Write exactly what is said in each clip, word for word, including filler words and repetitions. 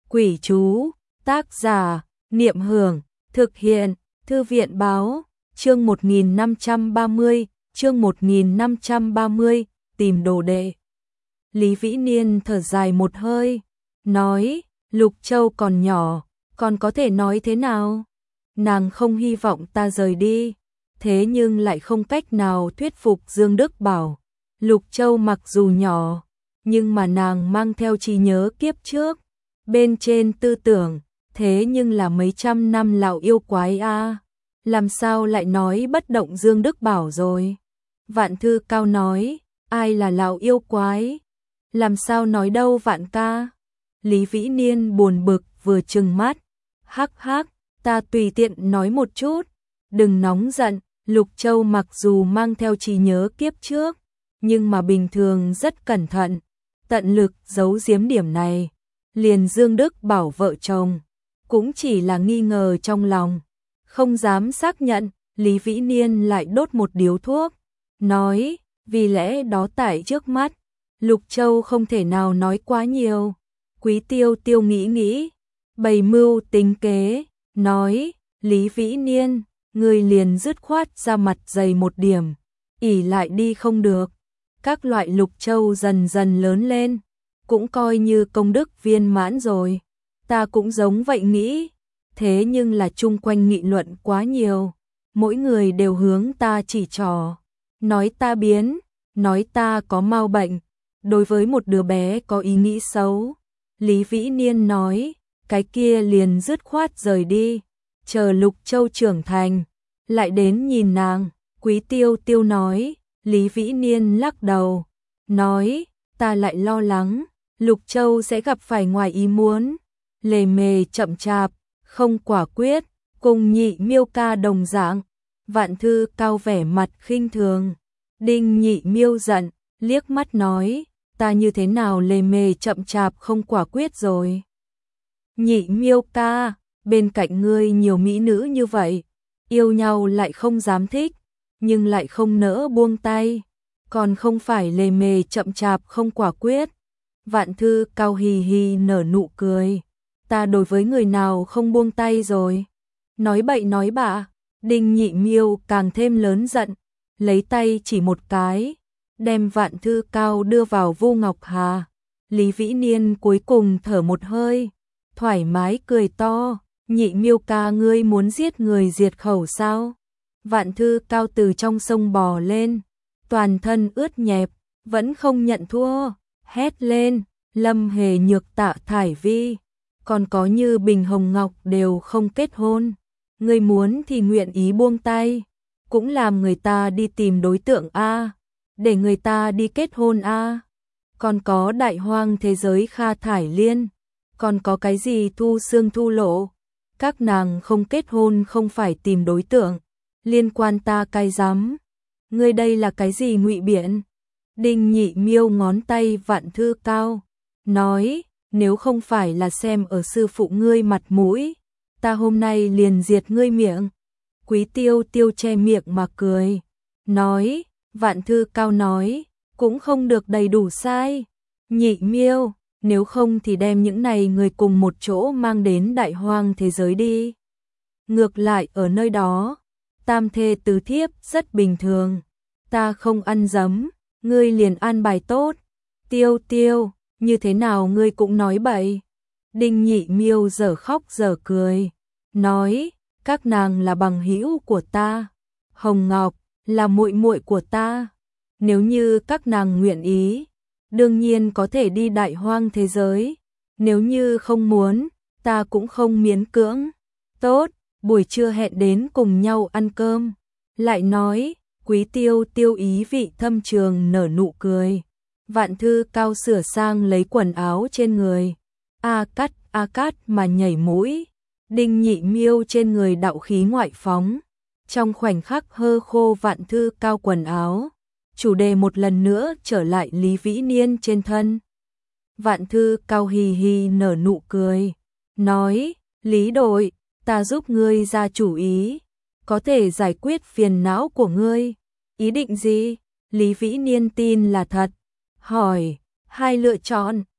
Quỷ chú, tác giả, Niệm Hưởng, thực hiện, Thư viện báo, chương một nghìn năm trăm ba mươi, chương một nghìn năm trăm ba mươi, tìm đồ đệ. Lý Vĩ Niên thở dài một hơi, nói, Lục Châu còn nhỏ, còn có thể nói thế nào? Nàng không hy vọng ta rời đi, thế nhưng lại không cách nào thuyết phục Dương Đức Bảo. Lục Châu mặc dù nhỏ, nhưng mà nàng mang theo trí nhớ kiếp trước, bên trên tư tưởng, thế nhưng là mấy trăm năm lão yêu quái a, à. Làm sao lại nói bất động Dương Đức Bảo rồi? Vạn Thư Cao nói, ai là lão yêu quái? Làm sao nói đâu Vạn ca? Lý Vĩ Niên buồn bực vừa trừng mắt, hắc hắc, ta tùy tiện nói một chút, đừng nóng giận. Lục Châu mặc dù mang theo trí nhớ kiếp trước, nhưng mà bình thường rất cẩn thận, tận lực giấu giếm điểm này. Liền Dương Đức Bảo vợ chồng, cũng chỉ là nghi ngờ trong lòng, không dám xác nhận. Lý Vĩ Niên lại đốt một điếu thuốc, nói, vì lẽ đó tại trước mắt, Lục Châu không thể nào nói quá nhiều. Quý Tiêu Tiêu nghĩ nghĩ, bày mưu tính kế, nói, Lý Vĩ Niên, người liền dứt khoát ra mặt dày một điểm, ỉ lại đi không được. Các loại Lục Châu dần dần lớn lên, cũng coi như công đức viên mãn rồi. Ta cũng giống vậy nghĩ, thế nhưng là chung quanh nghị luận quá nhiều, mỗi người đều hướng ta chỉ trỏ, nói ta biến, nói ta có mau bệnh, đối với một đứa bé có ý nghĩ xấu. Lý Vĩ Niên nói, cái kia liền dứt khoát rời đi, chờ Lục Châu trưởng thành, lại đến nhìn nàng. Quý Tiêu Tiêu nói, Lý Vĩ Niên lắc đầu, nói, ta lại lo lắng, Lục Châu sẽ gặp phải ngoài ý muốn, lề mề chậm chạp, không quả quyết, cùng Nhị Miêu ca đồng dạng. Vạn Thư Cao vẻ mặt khinh thường. Đinh Nhị Miêu giận, liếc mắt nói, ta như thế nào lề mề chậm chạp không quả quyết rồi? Nhị Miêu ca, bên cạnh ngươi nhiều mỹ nữ như vậy, yêu nhau lại không dám thích, nhưng lại không nỡ buông tay, còn không phải lề mề chậm chạp không quả quyết. Vạn Thư Cao hì hì nở nụ cười, ta đối với người nào không buông tay rồi? Nói bậy nói bạ. Đinh Nhị Miêu càng thêm lớn giận, lấy tay chỉ một cái, đem Vạn Thư Cao đưa vào Vu Ngọc Hà. Lý Vĩ Niên cuối cùng thở một hơi, thoải mái cười to, Nhị Miêu ca ngươi muốn giết người diệt khẩu sao? Vạn Thư Cao từ trong sông bò lên, toàn thân ướt nhẹp, vẫn không nhận thua, hét lên, Lâm Hề Nhược Tạ Thải Vi, còn có Như Bình Hồng Ngọc đều không kết hôn. Ngươi muốn thì nguyện ý buông tay, cũng làm người ta đi tìm đối tượng a, để người ta đi kết hôn a. Còn có Đại Hoang Thế Giới Kha Thải Liên, còn có cái gì Thu Xương Thu Lộ, các nàng không kết hôn không phải tìm đối tượng, liên quan ta cay rắm. Ngươi đây là cái gì ngụy biện? Đinh Nhị Miêu ngón tay Vạn Thư Cao, nói, nếu không phải là xem ở sư phụ ngươi mặt mũi, ta hôm nay liền diệt ngươi miệng. Quý Tiêu Tiêu che miệng mà cười, nói, Vạn Thư Cao nói, cũng không được đầy đủ sai. Nhị Miêu, nếu không thì đem những này người cùng một chỗ mang đến Đại Hoang Thế Giới đi. Ngược lại ở nơi đó, tam thê tứ thiếp rất bình thường, ta không ăn dấm, ngươi liền an bài tốt. Tiêu Tiêu, như thế nào ngươi cũng nói bậy. Đinh Nhị Miêu dở khóc dở cười, nói, các nàng là bằng hữu của ta, Hồng Ngọc là muội muội của ta, nếu như các nàng nguyện ý, đương nhiên có thể đi Đại Hoang Thế Giới, nếu như không muốn, ta cũng không miễn cưỡng. Tốt, buổi trưa hẹn đến cùng nhau ăn cơm. Lại nói, Quý Tiêu Tiêu ý vị thâm trường nở nụ cười. Vạn Thư Cao sửa sang lấy quần áo trên người, a cắt a cắt mà nhảy mũi. Đinh Nhị Miêu trên người đạo khí ngoại phóng, trong khoảnh khắc hơ khô Vạn Thư Cao quần áo. Chủ đề một lần nữa trở lại Lý Vĩ Niên trên thân. Vạn Thư Cao hì hì nở nụ cười, nói, Lý đội, ta giúp ngươi ra chủ ý, có thể giải quyết phiền não của ngươi. Ý định gì? Lý Vĩ Niên tin là thật, hỏi, hai lựa chọn,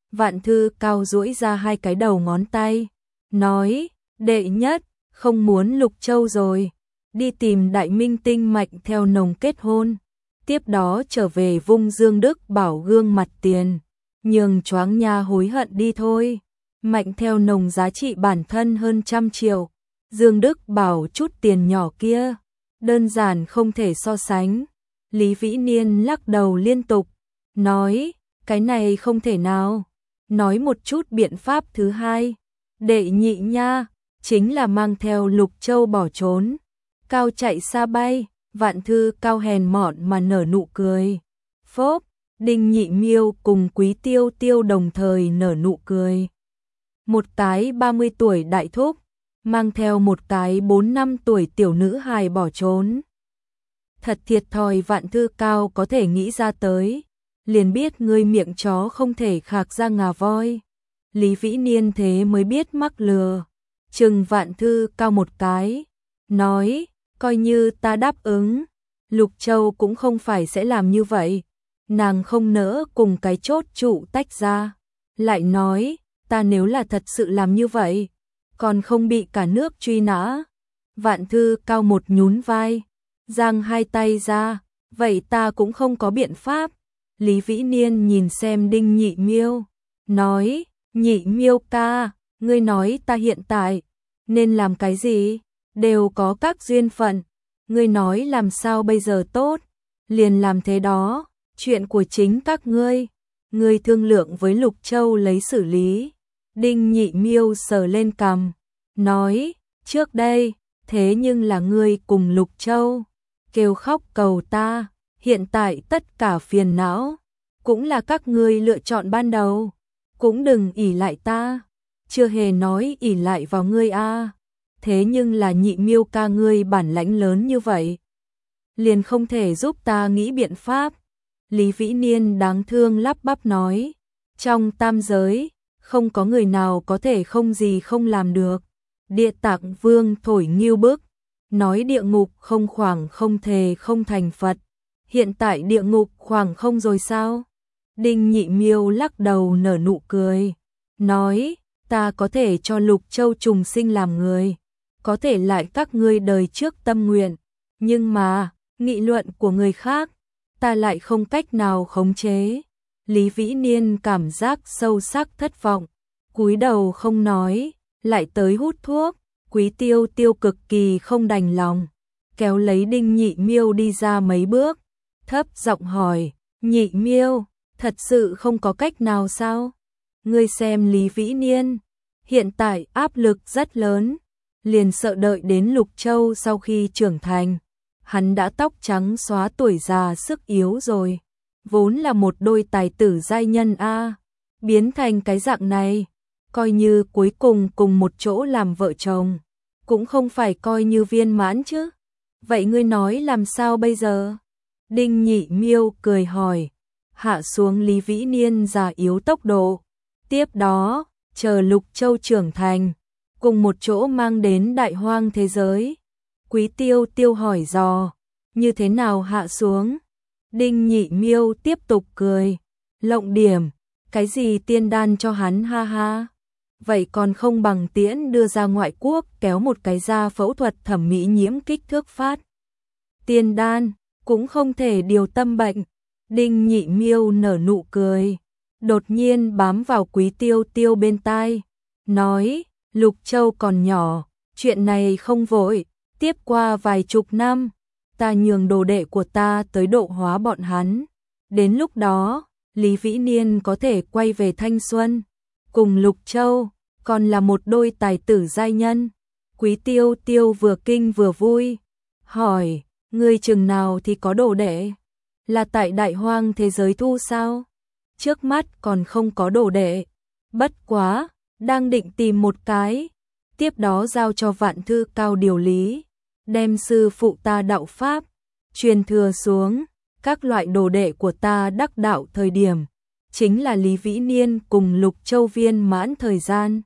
Vạn Thư Cao duỗi ra hai cái đầu ngón tay, nói, đệ nhất, không muốn Lục Châu rồi, đi tìm Đại Minh Tinh Mạnh Theo Nồng kết hôn, tiếp đó trở về vung Dương Đức Bảo gương mặt tiền, nhường choáng nha hối hận đi thôi. Mạnh Theo Nồng giá trị bản thân hơn trăm triệu, Dương Đức Bảo chút tiền nhỏ kia, đơn giản không thể so sánh. Lý Vĩ Niên lắc đầu liên tục, nói, cái này không thể nào. Nói một chút biện pháp thứ hai, đệ nhị nha, chính là mang theo Lục Châu bỏ trốn. Cao chạy xa bay, Vạn Thư Cao hèn mọn mà nở nụ cười. Phốp, Đinh Nhị Miêu cùng Quý Tiêu Tiêu đồng thời nở nụ cười. Một cái ba mươi tuổi đại thúc, mang theo một cái bốn năm tuổi tiểu nữ hài bỏ trốn. Thật thiệt thòi. Vạn Thư Cao có thể nghĩ ra tới, liền biết ngươi miệng chó không thể khạc ra ngà voi. Lý Vĩ Niên thế mới biết mắc lừa, chừng Vạn Thư Cao một cái, nói, coi như ta đáp ứng, Lục Châu cũng không phải sẽ làm như vậy, nàng không nỡ cùng cái chốt trụ tách ra. Lại nói, ta nếu là thật sự làm như vậy, còn không bị cả nước truy nã. Vạn Thư Cao một nhún vai, giang hai tay ra, vậy ta cũng không có biện pháp. Lý Vĩ Niên nhìn xem Đinh Nhị Miêu, nói, Nhị Miêu ca, ngươi nói ta hiện tại nên làm cái gì, đều có các duyên phận, ngươi nói làm sao bây giờ tốt, liền làm thế đó, chuyện của chính các ngươi, ngươi thương lượng với Lục Châu lấy xử lý. Đinh Nhị Miêu sờ lên cằm, nói, trước đây, thế nhưng là ngươi cùng Lục Châu kêu khóc cầu ta, hiện tại tất cả phiền não cũng là các ngươi lựa chọn ban đầu, cũng đừng ỷ lại ta, chưa hề nói ỷ lại vào ngươi a. Thế nhưng là Nhị Miêu ca ngươi bản lãnh lớn như vậy, liền không thể giúp ta nghĩ biện pháp. Lý Vĩ Niên đáng thương lắp bắp nói, trong tam giới, không có người nào có thể không gì không làm được. Địa Tạng Vương thổi nghiêu bức, nói địa ngục không khoảng không thề không thành Phật. Hiện tại địa ngục khoảng không rồi sao? Đinh Nhị Miêu lắc đầu nở nụ cười, nói, ta có thể cho Lục Châu trùng sinh làm người, có thể lại các ngươi đời trước tâm nguyện, nhưng mà, nghị luận của người khác, ta lại không cách nào khống chế. Lý Vĩ Niên cảm giác sâu sắc thất vọng, cúi đầu không nói, lại tới hút thuốc. Quý Tiêu Tiêu cực kỳ không đành lòng, kéo lấy Đinh Nhị Miêu đi ra mấy bước, thấp giọng hỏi, Nhị Miêu, thật sự không có cách nào sao? Ngươi xem Lý Vĩ Niên, hiện tại áp lực rất lớn, liền sợ đợi đến Lục Châu sau khi trưởng thành, hắn đã tóc trắng xóa tuổi già sức yếu rồi, vốn là một đôi tài tử giai nhân a, biến thành cái dạng này, coi như cuối cùng cùng một chỗ làm vợ chồng, cũng không phải coi như viên mãn chứ. Vậy ngươi nói làm sao bây giờ? Đinh Nhị Miêu cười hỏi, hạ xuống Lý Vĩ Niên già yếu tốc độ, tiếp đó, chờ Lục Châu trưởng thành, cùng một chỗ mang đến đại hoang thế giới. Quý Tiêu Tiêu hỏi dò, như thế nào hạ xuống? Đinh Nhị Miêu tiếp tục cười, lộng điểm, cái gì tiên đan cho hắn ha ha. Vậy còn không bằng tiễn đưa ra ngoại quốc kéo một cái da phẫu thuật thẩm mỹ nhiễm kích thước phát. Tiên đan, cũng không thể điều tâm bệnh. Đinh Nhị Miêu nở nụ cười, đột nhiên bám vào Quý Tiêu Tiêu bên tai, nói, Lục Châu còn nhỏ, chuyện này không vội, tiếp qua vài chục năm, ta nhường đồ đệ của ta tới độ hóa bọn hắn. Đến lúc đó, Lý Vĩ Niên có thể quay về thanh xuân, cùng Lục Châu, còn là một đôi tài tử giai nhân. Quý Tiêu Tiêu vừa kinh vừa vui, hỏi, ngươi chừng nào thì có đồ đệ? Là tại đại hoang thế giới thu sao? Trước mắt còn không có đồ đệ, bất quá, đang định tìm một cái, tiếp đó giao cho Vạn Thư Cao điều lý, đem sư phụ ta đạo pháp, truyền thừa xuống, các loại đồ đệ của ta đắc đạo thời điểm, chính là Lý Vĩ Niên cùng Lục Châu viên mãn thời gian.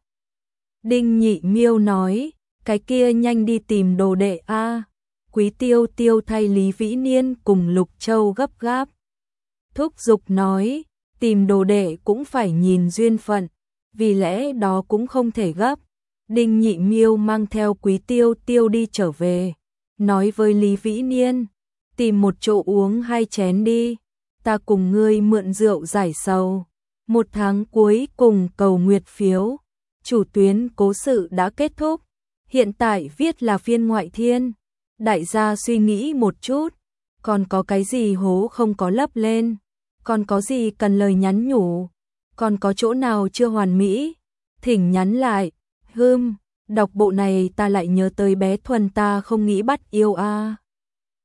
Đinh Nhị Miêu nói, cái kia nhanh đi tìm đồ đệ a. Quý Tiêu Tiêu thay Lý Vĩ Niên cùng Lục Châu gấp gáp. Thúc giục nói, tìm đồ đệ cũng phải nhìn duyên phận, vì lẽ đó cũng không thể gấp. Đinh Nhị Miêu mang theo Quý Tiêu Tiêu đi trở về, nói với Lý Vĩ Niên, tìm một chỗ uống hai chén đi, ta cùng ngươi mượn rượu giải sầu. Một tháng cuối cùng cầu nguyệt phiếu, chủ tuyến cố sự đã kết thúc, hiện tại viết là phiên ngoại thiên. Đại gia suy nghĩ một chút, còn có cái gì hố không có lấp lên, còn có gì cần lời nhắn nhủ, còn có chỗ nào chưa hoàn mỹ, thỉnh nhắn lại. Hừm, đọc bộ này ta lại nhớ tới bé Thuần ta không nghĩ bắt yêu a. À.